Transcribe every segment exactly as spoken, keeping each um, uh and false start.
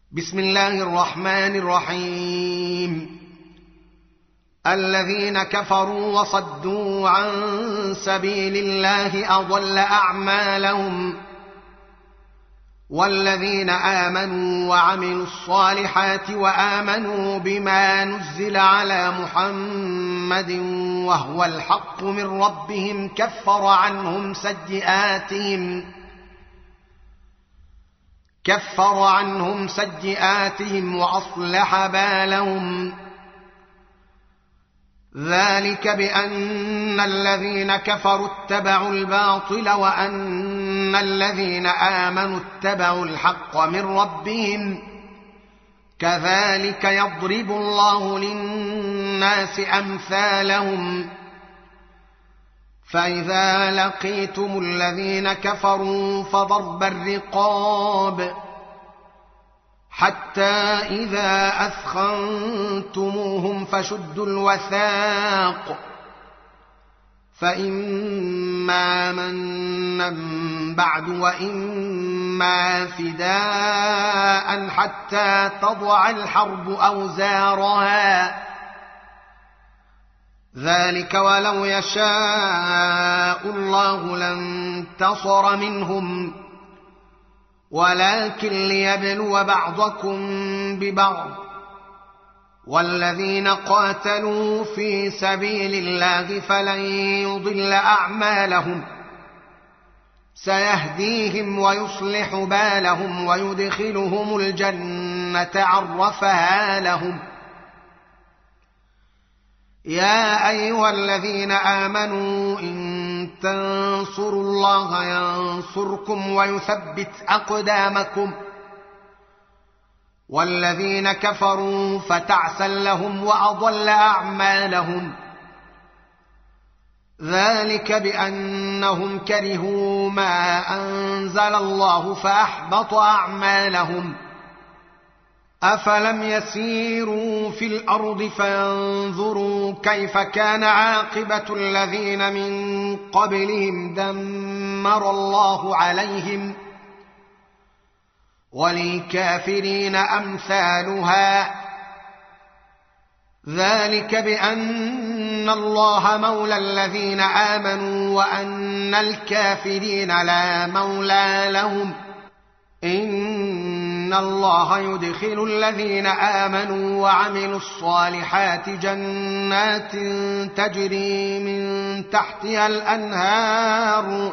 بسم الله الرحمن الرحيم. الذين كفروا وصدوا عن سبيل الله أضل أعمالهم، والذين آمنوا وعملوا الصالحات وآمنوا بما نزل على محمد وهو الحق من ربهم كفر عنهم سيئاتهم كفر عنهم سيئاتهم وأصلح بالهم. ذلك بأن الذين كفروا اتبعوا الباطل وأن الذين آمنوا اتبعوا الحق من ربهم، كذلك يضرب الله للناس أمثالهم. فإذا لقيتم الذين كفروا فضرب الرقاب حتى إذا أثخنتموهم فشدوا الوثاق، فإما منا بعد وإما فداء حتى تضع الحرب أوزارها. ذلك ولو يشاء الله لانتصر منهم، ولكن ليبلو بعضكم ببعض. والذين قاتلوا في سبيل الله فلن يضل أعمالهم، سيهديهم ويصلح بالهم ويدخلهم الجنة عرفها لهم. يا أيها الذين آمنوا إن تنصروا الله ينصركم ويثبت أقدامكم، والذين كفروا فتعسا لهم وأضل أعمالهم. ذلك بأنهم كرهوا ما أنزل الله فأحبط أعمالهم. أفلم يسيروا في الأرض فينظروا كيف كان عاقبة الذين من قبلهم دمر الله عليهم، وللكافرين أمثالها. ذلك بأن الله مولى الذين آمنوا وأن الكافرين لا مولى لهم. إن الله يدخل الذين آمنوا وعملوا الصالحات جنات تجري من تحتها الأنهار،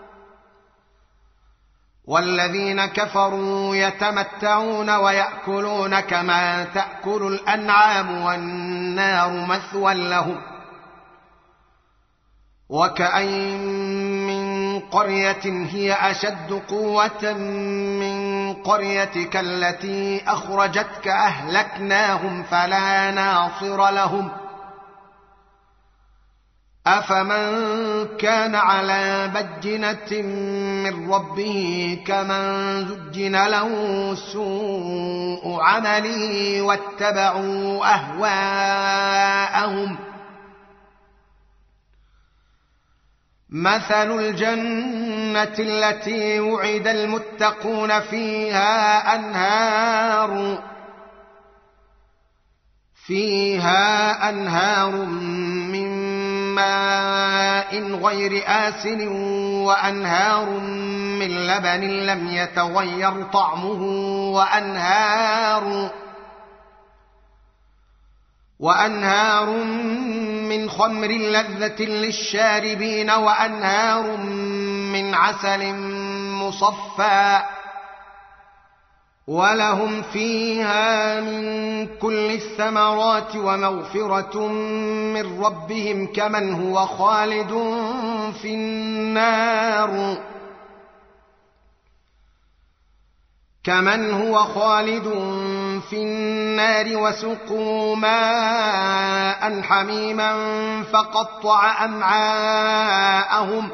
والذين كفروا يتمتعون ويأكلون كما تأكل الأنعام والنار مثوى لهم. وكأين من قرية هي أشد قوة من قريتك التي أخرجتك أهلكناهم فلا ناصر لهم. أفمن كان على بينة من ربه كمن زجن له سوء عمله واتبعوا أهواءهم. مثل الجنة التي وعد المتقون فيها أنهار فيها أنهار من ماء غير آسن وأنهار من لبن لم يتغير طعمه وأنهار وأنهار من خمر لذة للشاربين وأنهار من عسل مصفى، ولهم فيها من كل الثمرات ومغفرة من ربهم كمن هو خالد في النار كمن هو خالد في النار وسقوا ماء حميما فقطع أمعاءهم.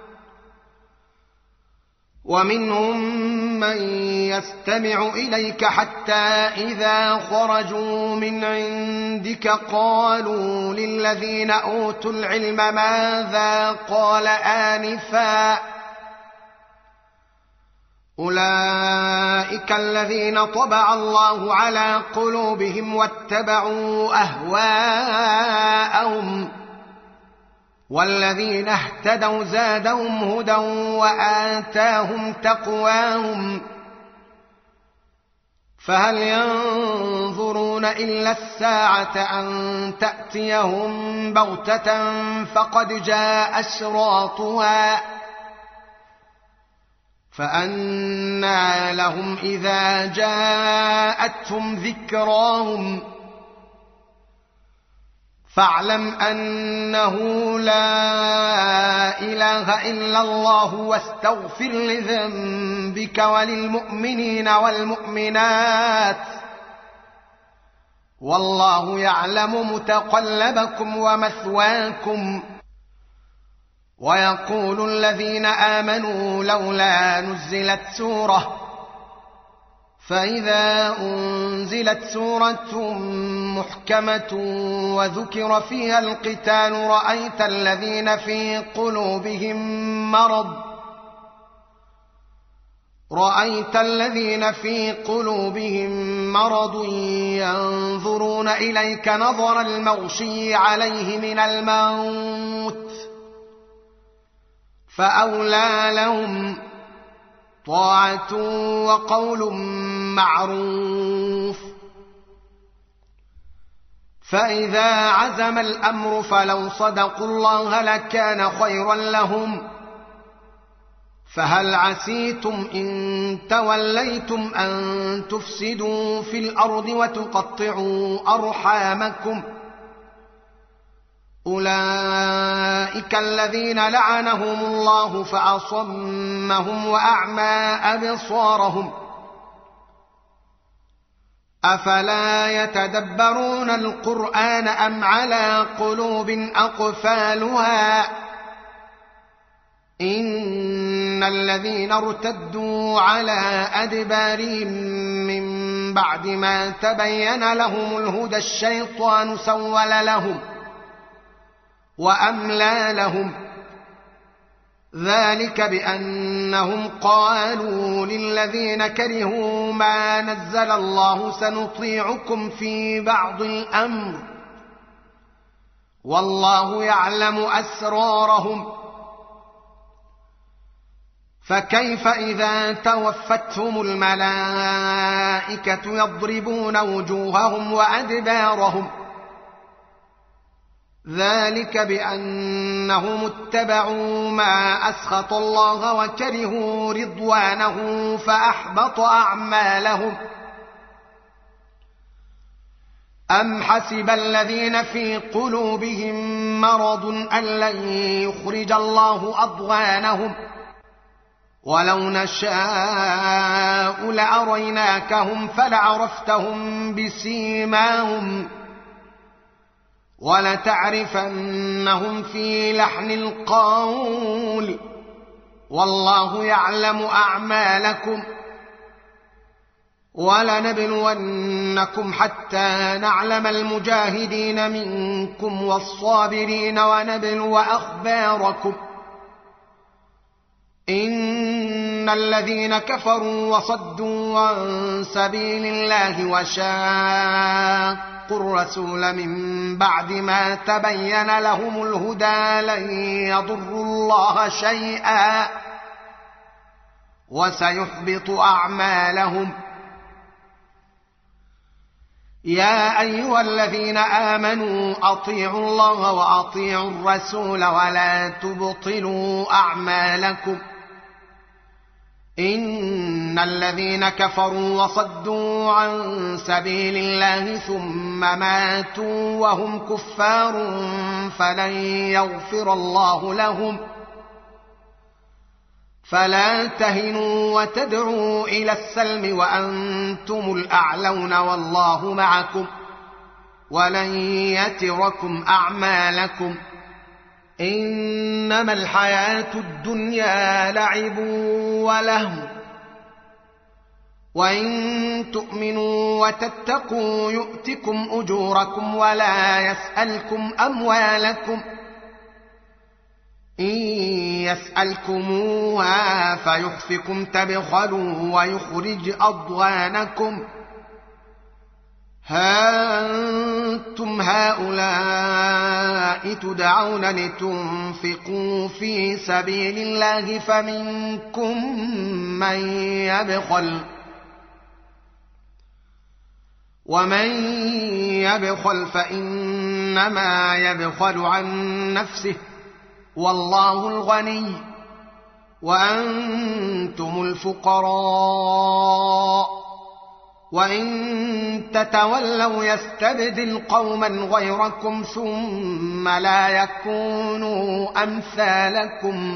ومنهم من يستمع إليك حتى إذا خرجوا من عندك قالوا للذين أوتوا العلم ماذا قال آنفا أولئك الذين طبع الله على قلوبهم واتبعوا أهواءهم والذين اهتدوا زادهم هدى وآتاهم تقواهم فهل ينظرون إلا الساعة أن تأتيهم بغتة فقد جاء أشراطها فأنى لهم إذا جاءتهم ذكراهم فاعلم أنه لا إله إلا الله واستغفر لذنبك وللمؤمنين والمؤمنات والله يعلم متقلبكم ومثواكم. ويقول الذين آمنوا لولا نزلت سورة فإذا أنزلت سورة محكمة وذكر فيها القتال رأيت الذين في قلوبهم مرض رأيت الذين في قلوبهم مرض ينظرون إليك نظر المغشي عليه من الموت فأولى لهم طاعة وقول معروف. فإذا عزم الأمر فلو صدقوا الله لكان خيرا لهم فهل عسيتم إن توليتم أن تفسدوا في الأرض وتقطعوا أرحامكم أولئك الذين لعنهم الله فأصمهم وأعمى أبصارهم أفلا يتدبرون القرآن أم على قلوب أقفالها إن الذين ارتدوا على أدبارهم من بعد ما تبين لهم الهدى الشيطان سول لهم وأملى لهم ذلك بأنهم قالوا للذين كرهوا ما نزل الله سنطيعكم في بعض الأمر والله يعلم أسرارهم فكيف إذا توفتهم الملائكة يضربون وجوههم وأدبارهم ذلك بأنهم اتبعوا ما أسخط الله وكرهوا رضوانه فأحبط أعمالهم أم حسب الذين في قلوبهم مرض أن لن يخرج الله أضغانهم ولو نشاء لأريناكهم فلعرفتهم بسيماهم ولتعرفنهم في لحن القول والله يعلم أعمالكم ولنبلونكم حتى نعلم المجاهدين منكم والصابرين ونبلو أخباركم إن الذين كفروا وصدوا عن سبيل الله وشاقوا الرسول من بعد ما تبين لهم الهدى لن يضروا الله شيئا وسيحبط أعمالهم. يا أيها الذين آمنوا أطيعوا الله وأطيعوا الرسول ولا تبطلوا أعمالكم إن الذين كفروا وصدوا عن سبيل الله ثم ماتوا وهم كفار فلن يغفر الله لهم فلا تهنوا وتدعوا إلى السلم وأنتم الأعلون والله معكم ولن يتركم أعمالكم إنما الحياة الدنيا لعب ولهو وإن تؤمنوا وتتقوا يؤتكم أجوركم ولا يسألكم أموالكم إن يسألكموها فيخفكم تبخلوا ويخرج أضغانكم ها أنتم هؤلاء تدعون لتنفقوا في سبيل الله فمنكم من يبخل ومن يبخل فإنما يبخل عن نفسه والله الغني وأنتم الفقراء وإن تتولوا يستبدل قوما غيركم ثم لا يكونوا أمثالكم